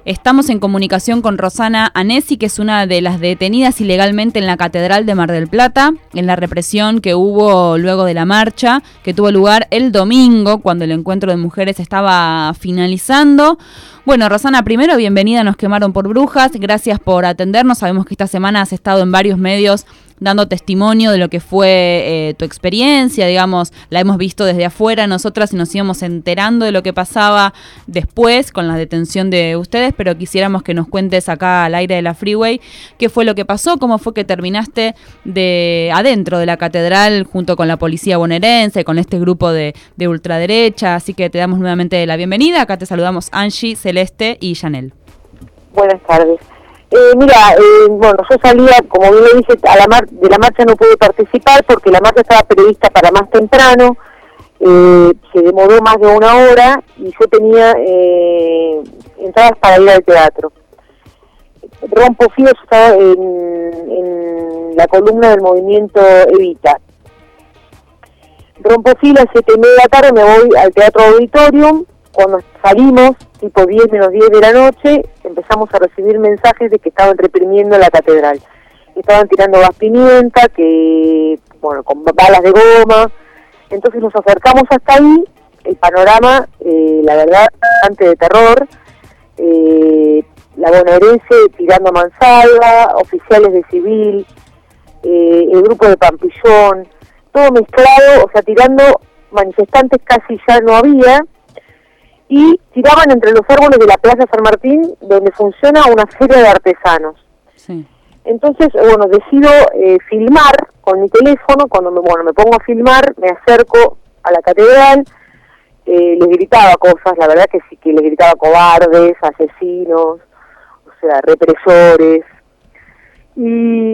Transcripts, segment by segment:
Estamos en comunicación con Rosana Anesi, que es una de las detenidas ilegalmente en la Catedral de Mar del Plata, en la represión que hubo luego de la marcha, que tuvo lugar el domingo, cuando el encuentro de mujeres estaba finalizando. Bueno, Rosana, primero, bienvenida a Nos Quemaron por Brujas, gracias por atendernos. Sabemos que esta semana has estado en varios medios dando testimonio de lo que fue tu experiencia, digamos, la hemos visto desde afuera nosotras y nos íbamos enterando de lo que pasaba después con la detención de ustedes, pero quisiéramos que nos cuentes acá al aire de la Freeway qué fue lo que pasó, cómo fue que terminaste adentro de la catedral junto con la policía bonaerense, con este grupo de ultraderecha, así que te damos nuevamente la bienvenida. Acá te saludamos Angie, Celeste y Janel. Buenas tardes. Bueno, yo salía, como bien le dije, de la marcha no pude participar porque la marcha estaba prevista para más temprano, se demoró más de una hora y yo tenía entradas para ir al teatro. Rompo filas, estaba en la columna del movimiento Evita. Rompo filas, 7:30 de la tarde, me voy al Teatro Auditorium. Cuando salimos, tipo 10 menos 10 de la noche, empezamos a recibir mensajes de que estaban reprimiendo la catedral. Estaban tirando gas pimienta, con balas de goma. Entonces nos acercamos hasta ahí, el panorama, la verdad, bastante de terror. La bonaerense tirando mansalva, oficiales de civil, el grupo de Pampillón, todo mezclado, o sea, tirando, manifestantes casi ya no había, y tiraban entre los árboles de la Plaza San Martín, donde funciona una feria de artesanos. Sí. Entonces, decido filmar con mi teléfono. Cuando me pongo a filmar, me acerco a la catedral, les gritaba cosas, la verdad que sí, que les gritaba cobardes, asesinos, o sea, represores, y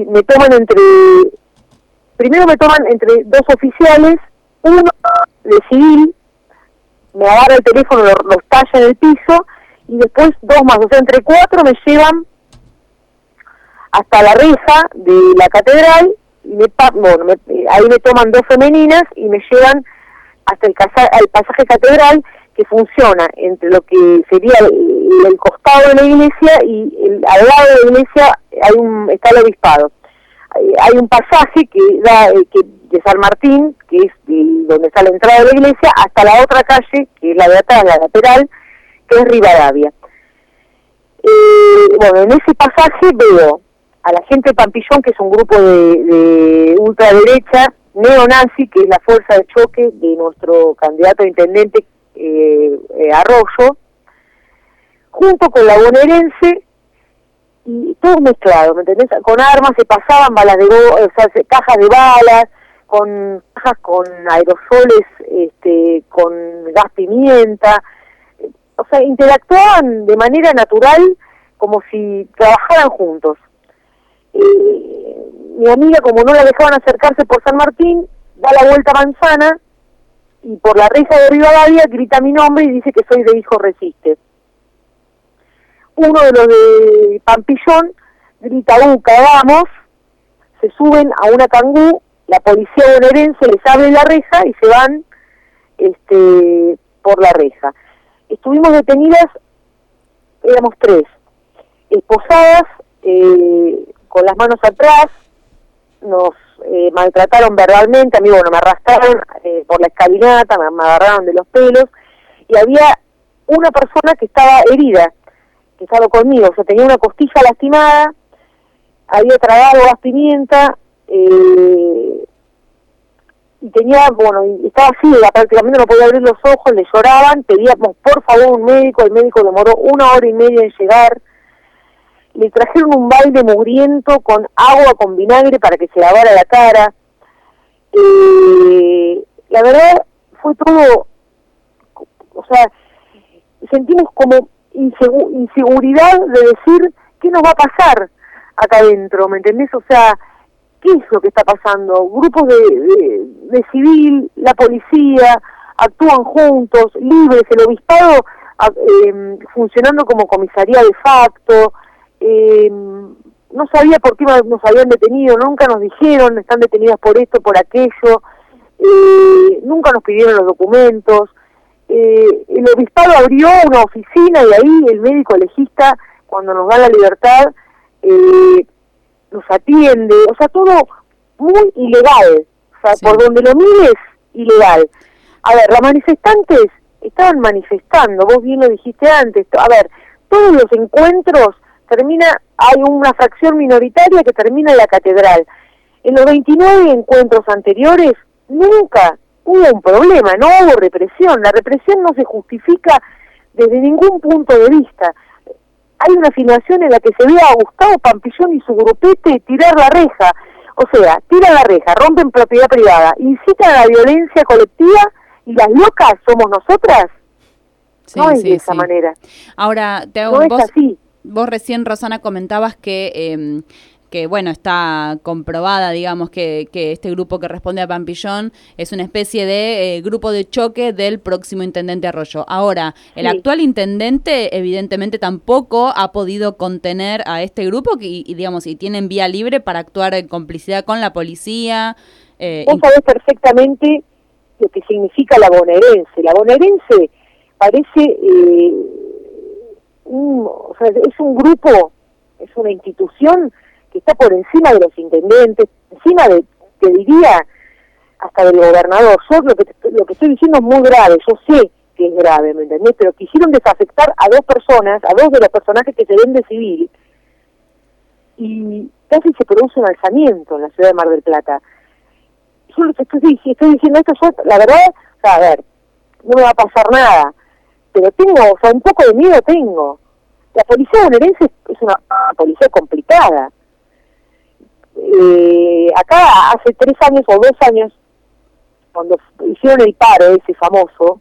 primero me toman entre dos oficiales, uno de civil, me agarra el teléfono, los talla en el piso, y después dos más, o sea, entre cuatro me llevan hasta la reja de la catedral, y ahí me toman dos femeninas y me llevan hasta el pasaje catedral, que funciona entre lo que sería el costado de la iglesia y al lado de la iglesia está el obispado. Hay un pasaje que da de San Martín, que es donde está la entrada de la iglesia, hasta la otra calle, que es la de atrás, la lateral, que es Rivadavia. En ese pasaje veo a la gente de Pampillón, que es un grupo de ultraderecha, neonazi, que es la fuerza de choque de nuestro candidato a intendente, Arroyo, junto con la bonaerense, y todo mezclado, ¿me entendés? Con armas se pasaban balas cajas de balas, con cajas con aerosoles, con gas pimienta, o sea, interactuaban de manera natural, como si trabajaran juntos. Mi amiga, como no la dejaban acercarse por San Martín, da la vuelta a Manzana, y por la reja de Rivadavia grita mi nombre y dice que soy de Hijo Resiste. Uno de los de Pampillón grita, "Uca, vamos", se suben a una cangú, la policía bonaerense les abre la reja y se van por la reja. Estuvimos detenidas, éramos 3, esposadas, con las manos atrás, nos maltrataron verbalmente, a mí, me arrastraron por la escalinata, me agarraron de los pelos, y había una persona que estaba herida, que estaba conmigo, o sea, tenía una costilla lastimada, había tragado gas pimienta, y tenía, estaba ciega, prácticamente no podía abrir los ojos, le lloraban, pedíamos por favor un médico, el médico demoró 1 hora y media en llegar, le trajeron un balde mugriento con agua, con vinagre para que se lavara la cara. La verdad fue todo, o sea, sentimos como inseguridad de decir qué nos va a pasar acá adentro, ¿me entendés? O sea, ¿qué es lo que está pasando? Grupos de civil, la policía, actúan juntos, libres, el obispado funcionando como comisaría de facto. No sabía por qué nos habían detenido, nunca nos dijeron, están detenidas por esto, por aquello, nunca nos pidieron los documentos, el obispado abrió una oficina y ahí el médico legista, cuando nos da la libertad, nos atiende, o sea, todo muy ilegal, o sea, sí. Por donde lo mires, ilegal. A ver, los manifestantes estaban manifestando, vos bien lo dijiste antes, a ver, todos los encuentros hay una fracción minoritaria que termina en la catedral. En los 29 encuentros anteriores nunca hubo un problema, no hubo represión. La represión no se justifica desde ningún punto de vista. Hay una filmación en la que se ve a Gustavo Pampillón y su grupete tirar la reja. O sea, tiran la reja, rompen propiedad privada, incitan a la violencia colectiva y las locas somos nosotras. Sí, no es de esa manera. Ahora, te hago, no es así. Vos recién, Rosana, comentabas que bueno, está comprobada, digamos, que este grupo que responde a Pampillón es una especie de grupo de choque del próximo intendente Arroyo. Ahora, el actual intendente evidentemente tampoco ha podido contener a este grupo y digamos, y tienen vía libre para actuar en complicidad con la policía. Vos sabés perfectamente lo que significa la bonaerense. La bonaerense parece, o sea, es un grupo, es una institución que está por encima de los intendentes, encima de, te diría, hasta del gobernador. Yo lo que estoy diciendo es muy grave, yo sé que es grave, ¿me entendés? Pero quisieron desafectar a dos personas, a dos de los personajes que se ven de civil, y casi se produce un alzamiento en la ciudad de Mar del Plata. Yo lo que estoy diciendo esto, yo, la verdad, o sea, a ver, no me va a pasar nada, pero tengo, o sea, un poco de miedo tengo. La policía bonaerense es una policía complicada. Acá hace 3 años o 2 años, cuando hicieron el paro ese famoso,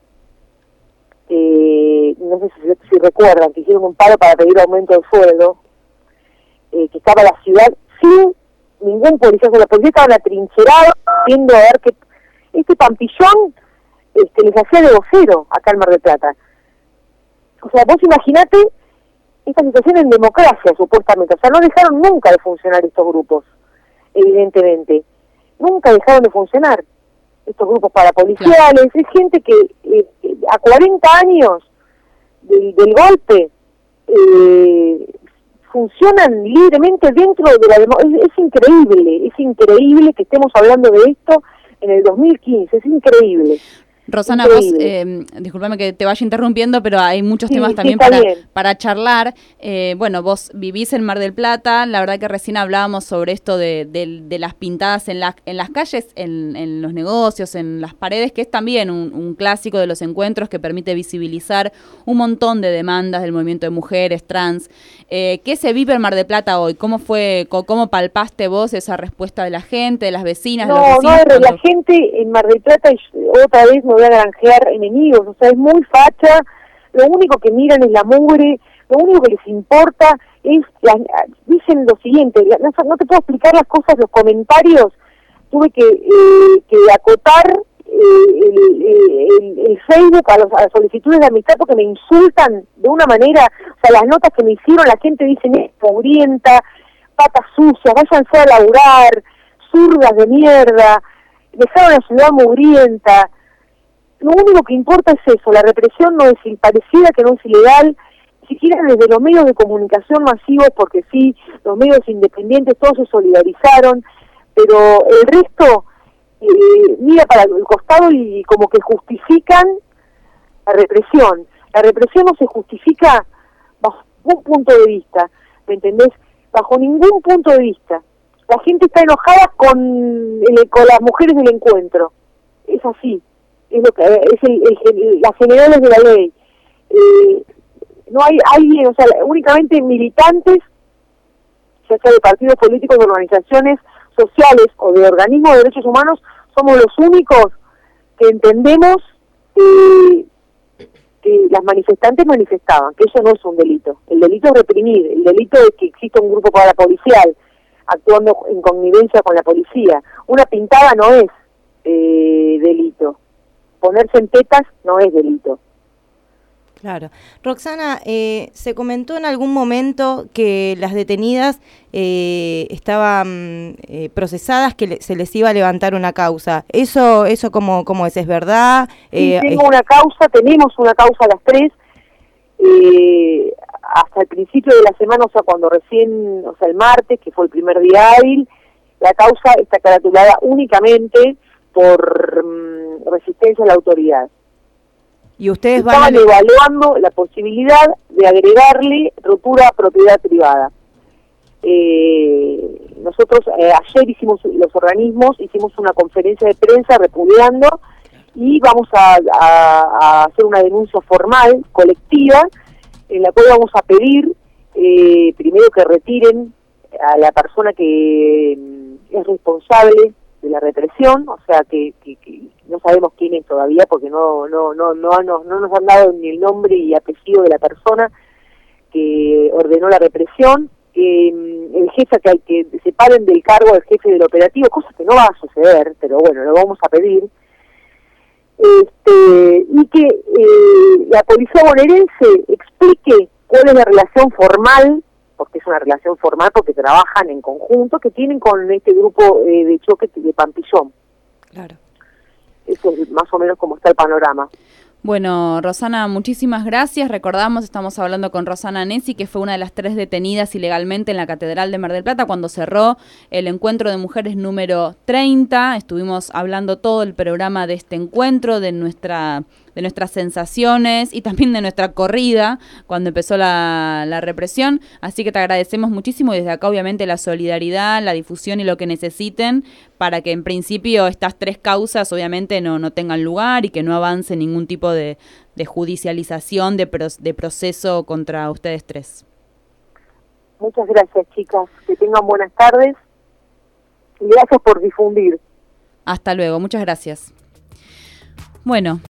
no sé si recuerdan, que hicieron un paro para pedir aumento de sueldo, que estaba la ciudad sin ningún policía, o sea, la policía estaban atrincherados viendo a ver que este Pampillón les hacía de vocero acá en Mar del Plata. O sea, vos imaginate esta situación en democracia, supuestamente. O sea, no dejaron nunca de funcionar estos grupos, evidentemente. Nunca dejaron de funcionar estos grupos parapoliciales. Claro. Es gente que a 40 años del golpe funcionan libremente dentro de la democracia. Es increíble que estemos hablando de esto en el 2015, es increíble. Rosana, vos, discúlpame que te vaya interrumpiendo, pero hay muchos temas también para charlar. Bueno, vos vivís en Mar del Plata, la verdad que recién hablábamos sobre esto de las pintadas en las calles, en los negocios, en las paredes, que es también un clásico de los encuentros que permite visibilizar un montón de demandas del movimiento de mujeres, trans. ¿Qué se vive en Mar del Plata hoy? ¿Cómo palpaste vos esa respuesta de la gente, de las vecinas, de los vecinos? No, la gente en Mar del Plata, otra vez voy a granjear enemigos, o sea, es muy facha, lo único que miran es la mugre, lo único que les importa es, dicen lo siguiente, no te puedo explicar las cosas, los comentarios, tuve que acotar el Facebook a las solicitudes de amistad porque me insultan de una manera, o sea, las notas que me hicieron, la gente dice, es pobrienta, patas sucias, váyanse a laburar, zurdas de mierda, dejaron la ciudad mugrienta. Lo único que importa es eso, la represión no es, pareciera que no es ilegal, ni siquiera desde los medios de comunicación masivos, porque sí, los medios independientes todos se solidarizaron, pero el resto mira para el costado y como que justifican la represión. La represión no se justifica bajo ningún punto de vista, ¿me entendés? Bajo ningún punto de vista. La gente está enojada con las mujeres del encuentro, es así. Es lo que es las generales de la ley. No hay alguien, o sea, únicamente militantes, ya sea de partidos políticos, de organizaciones sociales o de organismos de derechos humanos, somos los únicos que entendemos que las manifestantes manifestaban, que eso no es un delito. El delito es reprimir, el delito es que exista un grupo parapolicial actuando en connivencia con la policía. Una pintada no es delito. Ponerse en tetas no es delito. Claro. Roxana, se comentó en algún momento que las detenidas estaban procesadas, que se les iba a levantar una causa. ¿Eso cómo es verdad? Sí, tenemos una causa las tres. Hasta el principio de la semana, o sea, el martes, que fue el primer día hábil, la causa está caratulada únicamente por resistencia a la autoridad. ¿Y ustedes estaban evaluando la posibilidad de agregarle ruptura a propiedad privada? Nosotros ayer los organismos hicimos una conferencia de prensa repudiando y vamos a hacer una denuncia formal, colectiva, en la cual vamos a pedir primero que retiren a la persona que es responsable de la represión, o sea que no sabemos quién es todavía porque no nos han dado ni el nombre y apellido de la persona que ordenó la represión, el jefe que separen del cargo del jefe del operativo, cosa que no va a suceder, pero bueno, lo vamos a pedir, y que la policía bonaerense explique cuál es la relación formal, porque es una relación formal, porque trabajan en conjunto, que tienen con este grupo de choque de Pampillón. Claro. Eso es más o menos como está el panorama. Bueno, Rosana, muchísimas gracias. Recordamos, estamos hablando con Rosana Anesi, que fue una de las 3 detenidas ilegalmente en la Catedral de Mar del Plata cuando cerró el encuentro de mujeres número 30. Estuvimos hablando todo el programa de este encuentro, de nuestras sensaciones y también de nuestra corrida cuando empezó la represión. Así que te agradecemos muchísimo y desde acá obviamente la solidaridad, la difusión y lo que necesiten para que en principio estas 3 causas obviamente no tengan lugar y que no avance ningún tipo de judicialización, de proceso contra ustedes 3. Muchas gracias, chicas. Que tengan buenas tardes y gracias por difundir. Hasta luego, muchas gracias. Bueno,